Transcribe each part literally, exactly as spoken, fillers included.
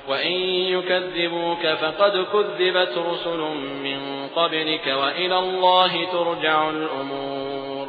وإن يكذبوك فقد كذبت رسل من قبلك وإلى الله ترجع الأمور.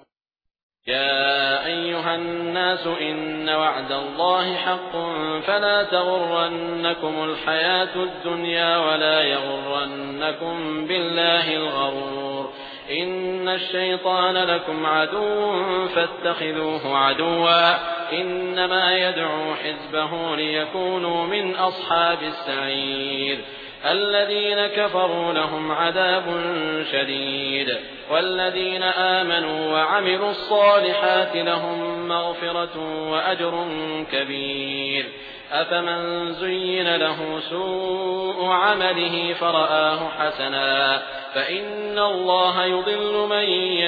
يا أيها الناس إن وعد الله حق فلا تغرنكم الحياة الدنيا ولا يغرنكم بالله الغرور. إن الشيطان لكم عدو فاتخذوه عدوا إنما يدعو حزبه ليكونوا من أصحاب السعير. الذين كفروا لهم عذاب شديد والذين آمنوا وعملوا الصالحات لهم مغفرة وأجر كبير. أفمن زين له سوء عمله فرآه حسنا فإن الله يضل من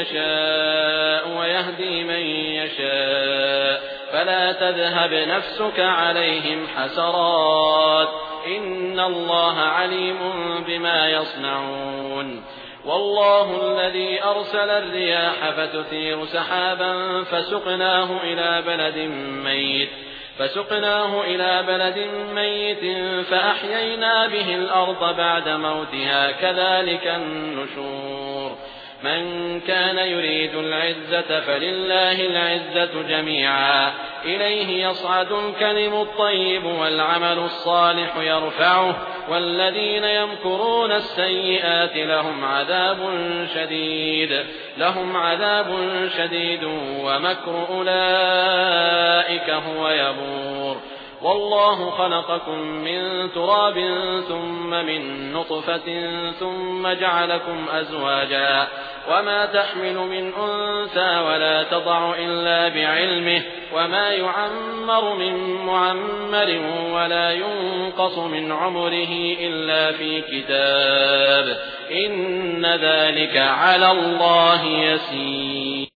يشاء ويهدي من يشاء فلا تذهب نفسك عليهم حسرات إن الله عليم بما يصنعون. والله الذي أرسل الرياح فتثير سحابا فسقناه إلى بلد ميت فسقناه إلى بلد ميت فأحيينا به الأرض بعد موتها كذلك النشور. من كان يريد العزة فلله العزة جميعا إليه يصعد الكلم الطيب والعمل الصالح يرفعه والذين يمكرون السيئات لهم عذاب شديد لهم عذاب شديد ومكر أولئك هو يبور. والله خلقكم من تراب ثم من نطفة ثم جعلكم أزواجا وما تحمل من أنثى ولا تضع إلا بعلمه وما يعمر من معمر ولا ينقص من عمره إلا في كتاب إن ذلك على الله يسير.